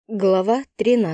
Глава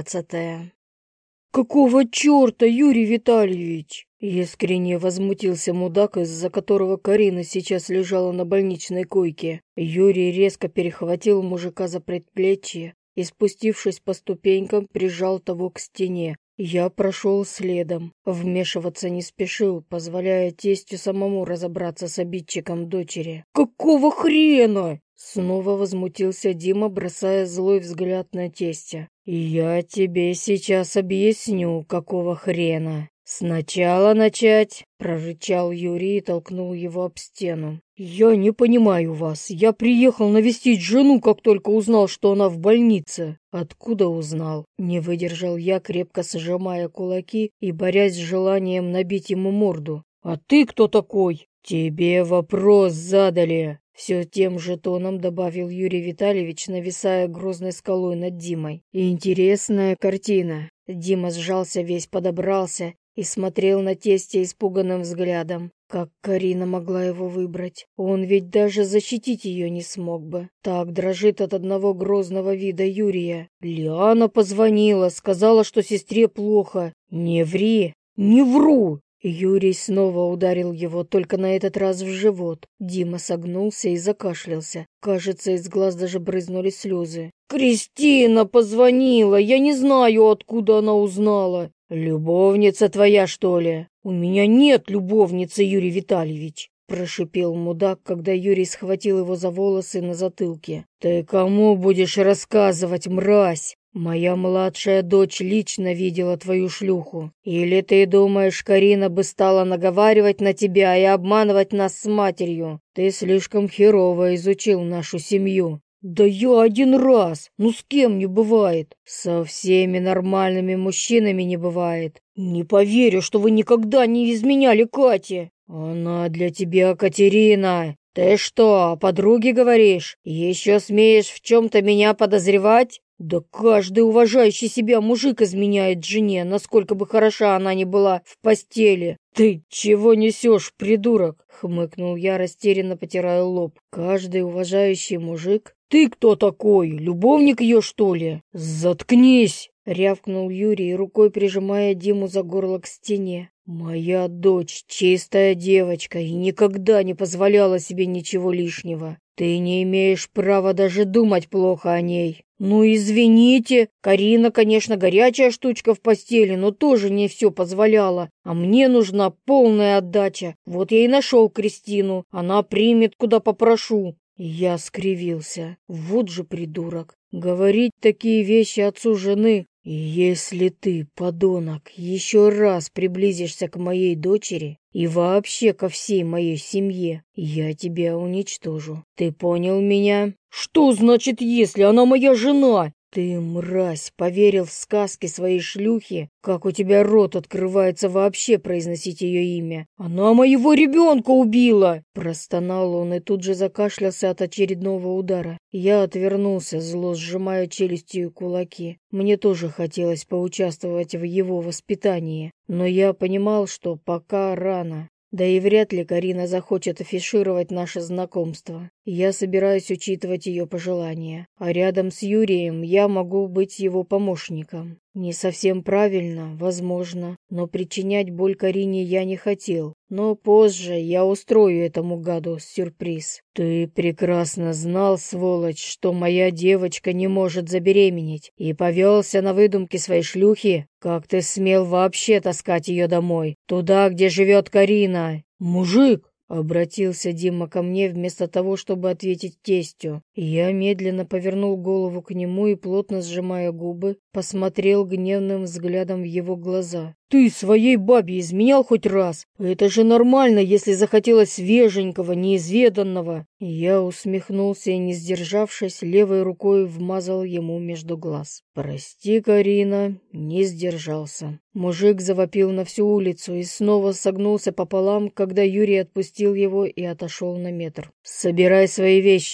13. «Какого черта, Юрий Витальевич?» Искренне возмутился мудак, из-за которого Карина сейчас лежала на больничной койке. Юрий резко перехватил мужика за предплечье и, спустившись по ступенькам, прижал того к стене. Я прошел следом, вмешиваться не спешил, позволяя тестю самому разобраться с обидчиком дочери. «Какого хрена?» Снова возмутился Дима, бросая злой взгляд на тестя. «Я тебе сейчас объясню, какого хрена. Сначала начать», — прорычал Юрий и толкнул его об стену. «Я не понимаю вас. Я приехал навестить жену, как только узнал, что она в больнице». «Откуда узнал?» Не выдержал я, крепко сжимая кулаки и борясь с желанием набить ему морду. «А ты кто такой?» «Тебе вопрос задали». Все тем же тоном добавил Юрий Витальевич, нависая грозной скалой над Димой. Интересная картина. Дима сжался весь, подобрался и смотрел на тестя испуганным взглядом. Как Карина могла его выбрать? Он ведь даже защитить ее не смог бы. Так дрожит от одного грозного вида Юрия. Лиана позвонила, сказала, что сестре плохо. «Не ври!» «Не вру!» Юрий снова ударил его, только на этот раз в живот. Дима согнулся и закашлялся. Кажется, из глаз даже брызнули слезы. «Кристина позвонила! Я не знаю, откуда она узнала!» «Любовница твоя, что ли?» «У меня нет любовницы, Юрий Витальевич!» Прошипел мудак, когда Юрий схватил его за волосы на затылке. «Ты кому будешь рассказывать, мразь? Моя младшая дочь лично видела твою шлюху. Или ты думаешь, Карина бы стала наговаривать на тебя и обманывать нас с матерью? Ты слишком херово изучил нашу семью». «Да я один раз! Ну с кем не бывает?» «Со всеми нормальными мужчинами не бывает». «Не поверю, что вы никогда не изменяли Кате!» «Она для тебя Катерина!» «Ты что, о подруге говоришь? Еще смеешь в чем-то меня подозревать?» «Да каждый уважающий себя мужик изменяет жене, насколько бы хороша она ни была в постели». «Ты чего несешь, придурок?» — хмыкнул я, растерянно потирая лоб. «Каждый уважающий мужик? Ты кто такой? Любовник ее, что ли?» «Заткнись!» — рявкнул Юрий, рукой прижимая Диму за горло к стене. «Моя дочь чистая девочка и никогда не позволяла себе ничего лишнего. Ты не имеешь права даже думать плохо о ней». «Ну, извините, Карина, конечно, горячая штучка в постели, но тоже не все позволяла. А мне нужна полная отдача. Вот я и нашел Кристину. Она примет, куда попрошу». Я скривился. Вот же придурок. Говорить такие вещи отцу жены. «Если ты, подонок, еще раз приблизишься к моей дочери и вообще ко всей моей семье, я тебя уничтожу. Ты понял меня?» «Что значит, если она моя жена?» «Ты, мразь, поверил в сказки своей шлюхи? Как у тебя рот открывается вообще произносить ее имя? Она моего ребенка убила!» Простонал он и тут же закашлялся от очередного удара. Я отвернулся, зло сжимая челюстью кулаки. Мне тоже хотелось поучаствовать в его воспитании, но я понимал, что пока рано. Да и вряд ли Карина захочет афишировать наше знакомство. Я собираюсь учитывать ее пожелания. А рядом с Юрием я могу быть его помощником. Не совсем правильно, возможно, но причинять боль Карине я не хотел. Но позже я устрою этому гаду сюрприз. «Ты прекрасно знал, сволочь, что моя девочка не может забеременеть, и повелся на выдумки своей шлюхи? Как ты смел вообще таскать ее домой? Туда, где живет Карина?» «Мужик!» — обратился Дима ко мне вместо того, чтобы ответить тестю. Я медленно повернул голову к нему и, плотно сжимая губы, посмотрел гневным взглядом в его глаза. «Ты своей бабе изменял хоть раз? Это же нормально, если захотелось свеженького, неизведанного». Я усмехнулся и, не сдержавшись, левой рукой вмазал ему между глаз. «Прости, Карина, не сдержался». Мужик завопил на всю улицу и снова согнулся пополам, когда Юрий отпустил его и отошел на метр. «Собирай свои вещи.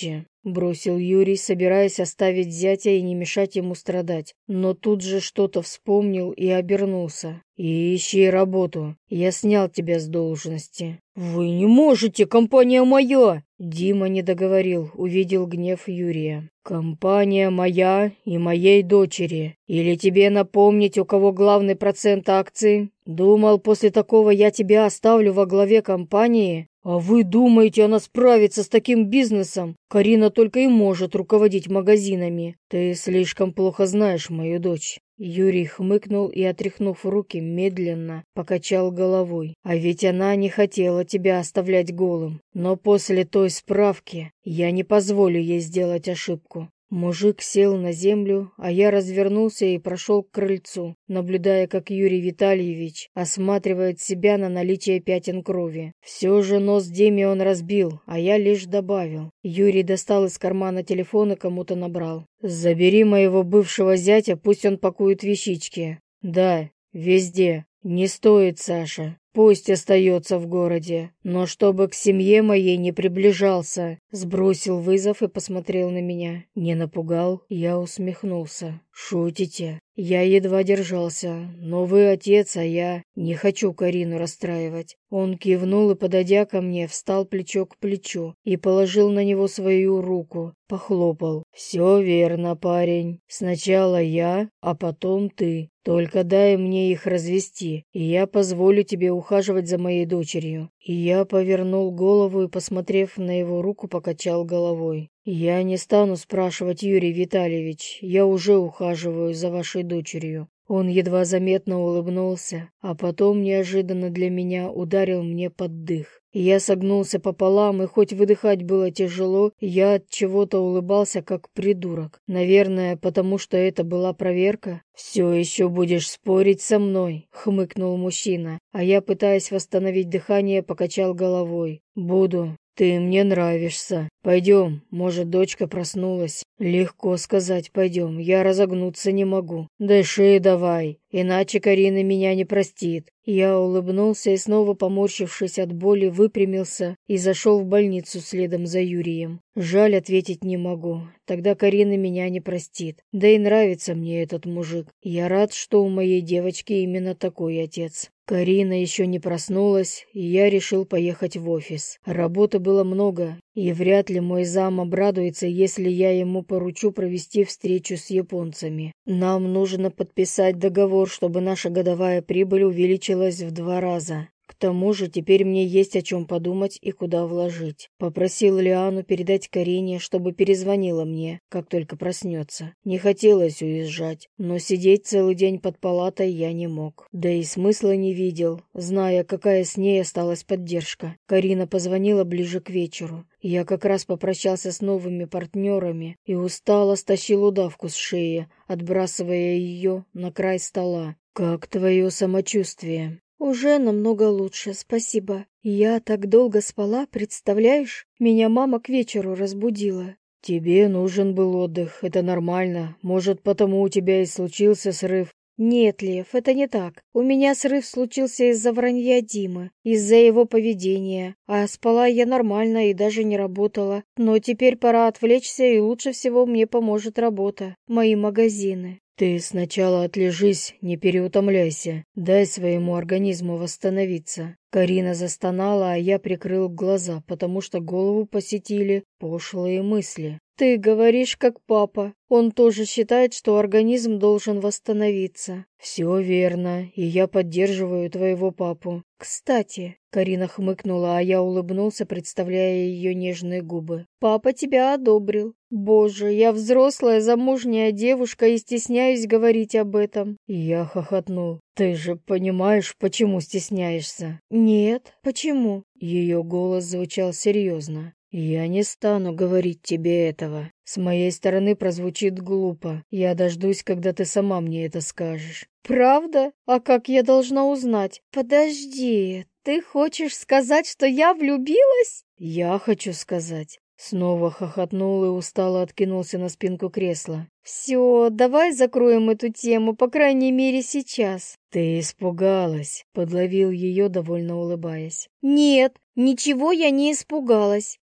бросил Юрий, собираясь оставить зятя и не мешать ему страдать. Но тут же что-то вспомнил и обернулся. «И ищи работу. Я снял тебя с должности». «Вы не можете, компания моя!» Дима не договорил, увидел гнев Юрия. «Компания моя и моей дочери. Или тебе напомнить, у кого главный процент акций? Думал, после такого я тебя оставлю во главе компании? А вы думаете, она справится с таким бизнесом? Карина только и может руководить магазинами. Ты слишком плохо знаешь мою дочь». Юрий хмыкнул и, отряхнув руки, медленно покачал головой. «А ведь она не хотела тебя оставлять голым. Но после той справки я не позволю ей сделать ошибку». Мужик сел на землю, а я развернулся и прошел к крыльцу, наблюдая, как Юрий Витальевич осматривает себя на наличие пятен крови. Все же нос Диме он разбил, а я лишь добавил. Юрий достал из кармана телефон и кому-то набрал. «Забери моего бывшего зятя, пусть он пакует вещички». «Да, везде. Не стоит, Саша. Пусть остается в городе, но чтобы к семье моей не приближался». Сбросил вызов и посмотрел на меня. Не напугал? Я усмехнулся. «Шутите?» Я едва держался. «Но вы отец, а я не хочу Карину расстраивать». Он кивнул и, подойдя ко мне, встал плечо к плечу и положил на него свою руку. Похлопал. «Все верно, парень. Сначала я, а потом ты. Только дай мне их развести, и я позволю тебе ухаживать за моей дочерью». И я повернул голову и, посмотрев на его руку, покачал головой. «Я не стану спрашивать, Юрий Витальевич, я уже ухаживаю за вашей дочерью». Он едва заметно улыбнулся, а потом неожиданно для меня ударил мне под дых. Я согнулся пополам, и хоть выдыхать было тяжело, я от чего-то улыбался как придурок. Наверное, потому что это была проверка. «Все еще будешь спорить со мной?» — хмыкнул мужчина, а я, пытаясь восстановить дыхание, покачал головой. «Буду. Ты мне нравишься. Пойдем, может, дочка проснулась». «Легко сказать пойдем, я разогнуться не могу». «Дыши давай, иначе Карина меня не простит». Я улыбнулся и, снова поморщившись от боли, выпрямился и зашел в больницу следом за Юрием. Жаль, ответить не могу. Тогда Карина меня не простит. Да и нравится мне этот мужик. Я рад, что у моей девочки именно такой отец. Карина еще не проснулась, и я решил поехать в офис. Работы было много, и вряд ли мой зам обрадуется, если я ему поручу провести встречу с японцами. Нам нужно подписать договор, чтобы наша годовая прибыль увеличилась в 2 раза. К тому же теперь мне есть о чем подумать и куда вложить. Попросил Лиану передать Карине, чтобы перезвонила мне, как только проснется. Не хотелось уезжать, но сидеть целый день под палатой я не мог. Да и смысла не видел, зная, какая с ней осталась поддержка. Карина позвонила ближе к вечеру. Я как раз попрощался с новыми партнерами и устало стащил удавку с шеи, отбрасывая ее на край стола. «Как твое самочувствие?» «Уже намного лучше, спасибо. Я так долго спала, представляешь? Меня мама к вечеру разбудила». «Тебе нужен был отдых, это нормально. Может, потому у тебя и случился срыв». «Нет, Лев, это не так. У меня срыв случился из-за вранья Димы, из-за его поведения. А спала я нормально и даже не работала. Но теперь пора отвлечься, и лучше всего мне поможет работа. Мои магазины». «Ты сначала отлежись, не переутомляйся. Дай своему организму восстановиться». Карина застонала, а я прикрыл глаза, потому что голову посетили пошлые мысли. «Ты говоришь, как папа. Он тоже считает, что организм должен восстановиться». «Все верно, и я поддерживаю твоего папу». «Кстати», — Карина хмыкнула, а я улыбнулся, представляя ее нежные губы. «Папа тебя одобрил. Боже, я взрослая замужняя девушка и стесняюсь говорить об этом». Я хохотнул. «Ты же понимаешь, почему стесняешься?» «Нет, почему?» Ее голос звучал серьезно. «Я не стану говорить тебе этого. С моей стороны прозвучит глупо. Я дождусь, когда ты сама мне это скажешь». «Правда? А как я должна узнать? Подожди, ты хочешь сказать, что я влюбилась?» «Я хочу сказать». Снова хохотнул и устало откинулся на спинку кресла. «Все, давай закроем эту тему, по крайней мере сейчас». «Ты испугалась», — подловил ее, довольно улыбаясь. «Нет, ничего я не испугалась.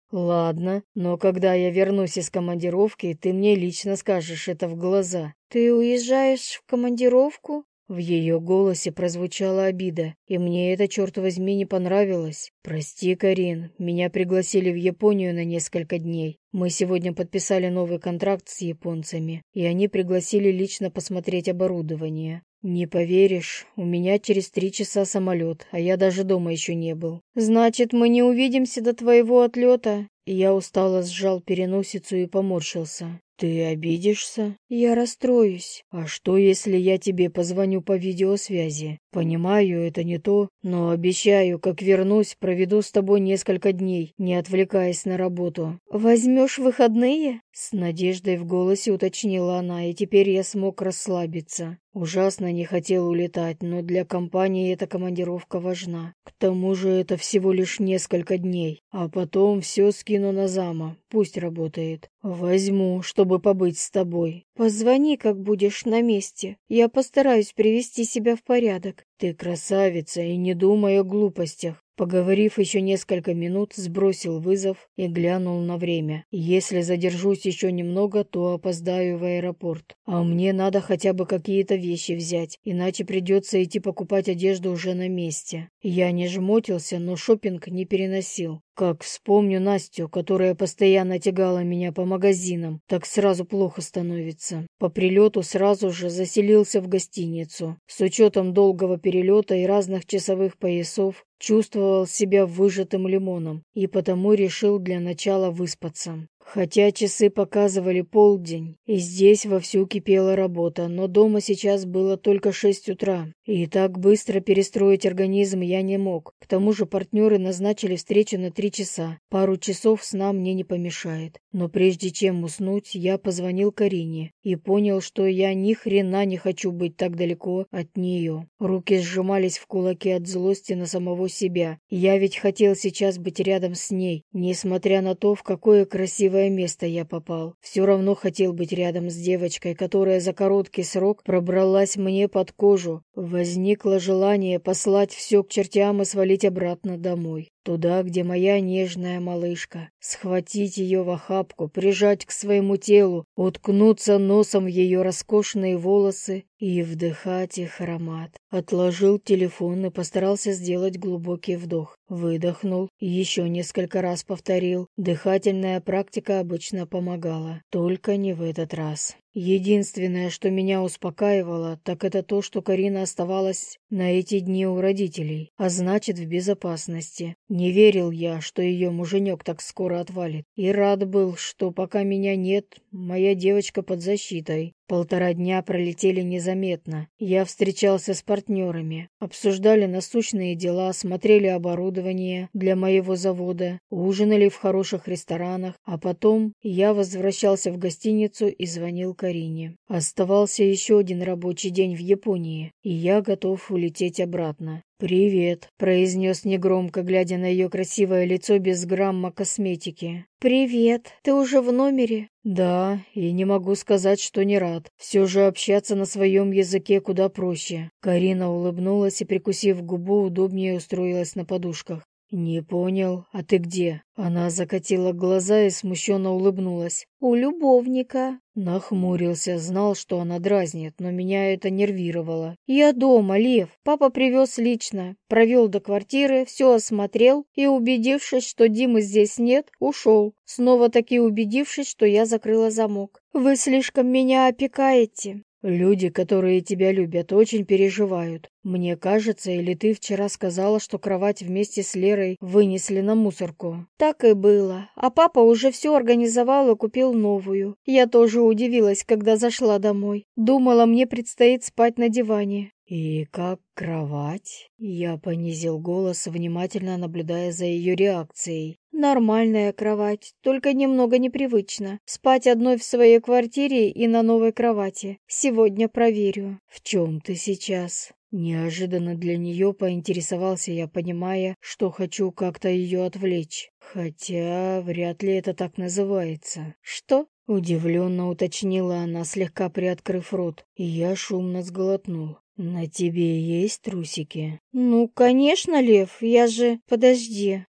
Ладно, но когда я вернусь из командировки, ты мне лично скажешь это в глаза. Ты уезжаешь в командировку? В ее голосе прозвучала обида, и мне это, черт возьми, не понравилось. «Прости, Карин, меня пригласили в Японию на несколько дней. Мы сегодня подписали новый контракт с японцами, и они пригласили лично посмотреть оборудование. Не поверишь, у меня через 3 часа самолет, а я даже дома еще не был». Значит, мы не увидимся до твоего отлета? И я устало сжал переносицу и поморщился. «Ты обидишься?» Я расстроюсь. «А что, если я тебе позвоню по видеосвязи? Понимаю, это не то, но обещаю, как вернусь, проведу с тобой несколько дней, не отвлекаясь на работу». Возьмешь выходные? С надеждой в голосе уточнила она, и теперь я смог расслабиться. Ужасно не хотел улетать, но для компании эта командировка важна. К тому же это всего лишь несколько дней, а потом все скину на зама, пусть работает. Возьму, чтобы побыть с тобой. Позвони, как будешь на месте. Я постараюсь привести себя в порядок. Ты красавица и не думай о глупостях. Поговорив еще несколько минут, сбросил вызов и глянул на время. Если задержусь еще немного, то опоздаю в аэропорт. А мне надо хотя бы какие-то вещи взять, иначе придется идти покупать одежду уже на месте. Я не жмотился, но шопинг не переносил. Как вспомню Настю, которая постоянно тягала меня по магазинам, так сразу плохо становится. По прилету сразу же заселился в гостиницу. С учетом долгого перелета и разных часовых поясов, чувствовал себя выжатым лимоном и потому решил для начала выспаться. Хотя часы показывали полдень, и здесь вовсю кипела работа, но дома сейчас было только 6 утра, и так быстро перестроить организм я не мог. К тому же партнеры назначили встречу на 3 часа. Пару часов сна мне не помешает. Но прежде чем уснуть, я позвонил Карине и понял, что я ни хрена не хочу быть так далеко от нее. Руки сжимались в кулаки от злости на самого себя. Я ведь хотел сейчас быть рядом с ней, несмотря на то, в какое красивое место я попал. Все равно хотел быть рядом с девочкой, которая за короткий срок пробралась мне под кожу. Возникло желание послать все к чертям и свалить обратно домой. Туда, где моя нежная малышка. Схватить ее в охапку, прижать к своему телу, уткнуться носом в ее роскошные волосы и вдыхать их аромат. Отложил телефон и постарался сделать глубокий вдох. Выдохнул и еще несколько раз повторил. Дыхательная практика обычно помогала, только не в этот раз. Единственное, что меня успокаивало, так это то, что Карина оставалась на эти дни у родителей, а значит в безопасности. Не верил я, что ее муженек так скоро отвалит, и рад был, что пока меня нет, моя девочка под защитой. 1,5 дня пролетели незаметно. Я встречался с партнерами, обсуждали насущные дела, смотрели оборудование для моего завода, ужинали в хороших ресторанах, а потом я возвращался в гостиницу и звонил Карине. Оставался еще один рабочий день в Японии, и я готов улететь обратно. «Привет», — произнес негромко, глядя на ее красивое лицо без грамма косметики. «Привет, ты уже в номере?» «Да, и не могу сказать, что не рад. Все же общаться на своем языке куда проще». Карина улыбнулась и, прикусив губу, удобнее устроилась на подушках. «Не понял, а ты где?» Она закатила глаза и смущенно улыбнулась. «У любовника». Нахмурился, знал, что она дразнит, но меня это нервировало. «Я дома, Лев. Папа привез лично. Провел до квартиры, все осмотрел и, убедившись, что Димы здесь нет, ушел. Снова-таки убедившись, что я закрыла замок. Вы слишком меня опекаете». «Люди, которые тебя любят, очень переживают. Мне кажется, или ты вчера сказала, что кровать вместе с Лерой вынесли на мусорку?» «Так и было. А папа уже все организовал и купил новую. Я тоже удивилась, когда зашла домой. Думала, мне предстоит спать на диване». «И как кровать?» Я понизил голос, внимательно наблюдая за ее реакцией. «Нормальная кровать, только немного непривычно. Спать одной в своей квартире и на новой кровати. Сегодня проверю». «В чем ты сейчас?» Неожиданно для нее поинтересовался я, понимая, что хочу как-то ее отвлечь. Хотя вряд ли это так называется. «Что?» Удивленно уточнила она, слегка приоткрыв рот, и я шумно сглотнул. «На тебе есть трусики?» «Ну, конечно, Лев, я же...» «Подожди».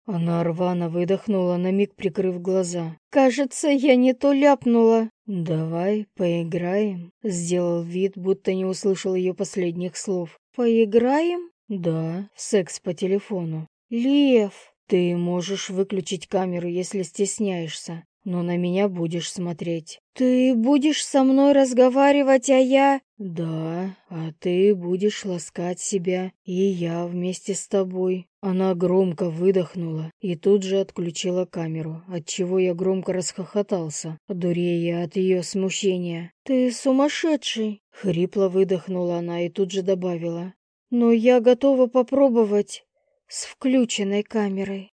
Она рвано выдохнула, на миг прикрыв глаза. «Кажется, я не то ляпнула». «Давай поиграем», — сделал вид, будто не услышал ее последних слов. «Поиграем?» «Да, в секс по телефону». «Лев!» «Ты можешь выключить камеру, если стесняешься, но на меня будешь смотреть». «Ты будешь со мной разговаривать, а я...» «Да, а ты будешь ласкать себя, и я вместе с тобой». Она громко выдохнула и тут же отключила камеру, отчего я громко расхохотался, дурея от ее смущения. «Ты сумасшедший!» — хрипло выдохнула она и тут же добавила. «Но я готова попробовать с включенной камерой».